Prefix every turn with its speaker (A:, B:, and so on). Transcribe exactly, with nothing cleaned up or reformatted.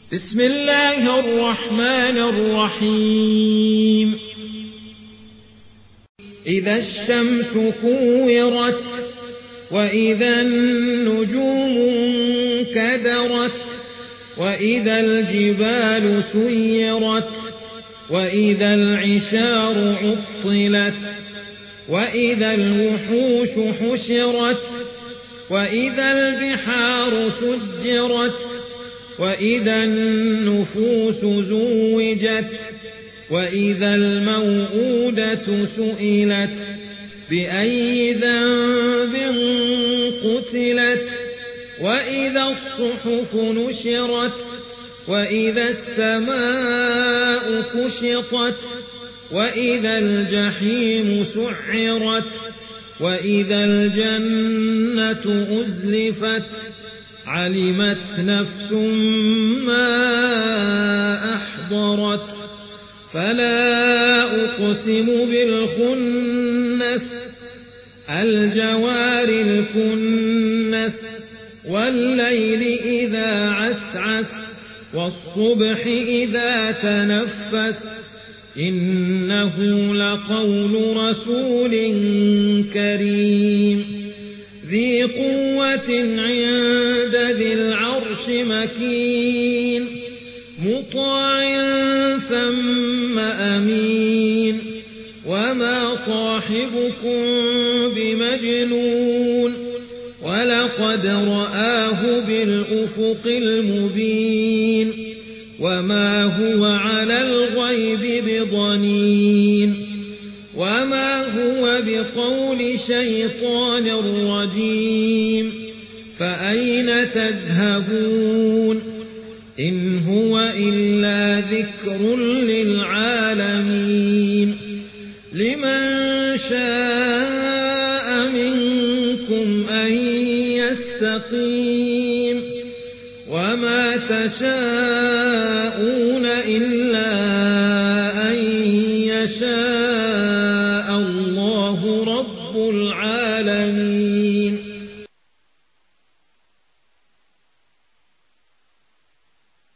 A: بسم الله الرحمن الرحيم إذا الشمس كورت وإذا النجوم انكدرت وإذا الجبال سيرت وإذا العشار عطلت وإذا الوحوش حشرت وإذا البحار سجرت وإذا النفوس زوجت وإذا الموءودة سئلت بأي ذنب قتلت وإذا الصحف نشرت وإذا السماء كشطت وإذا الجحيم سعرت وإذا الجنة أزلفت علمت نفس ما أحضرت فلا أقسم بالخنس الجوار الكنس والليل إذا عسعس والصبح إذا تنفس إنه لقول رسول كريم ذي قوة عند ذي العرش مكين مطاع ثم أمين وما صاحبكم بمجنون ولقد رآه بالأفق المبين وما هو على الغيب بضنين وما هو بقول شيطان رجيم فأين تذهبون إن هو إلا ذكر للعالمين لمن شاء منكم أن يستقيم وما تشاءون إلا أن يشاء الله رب العالمين.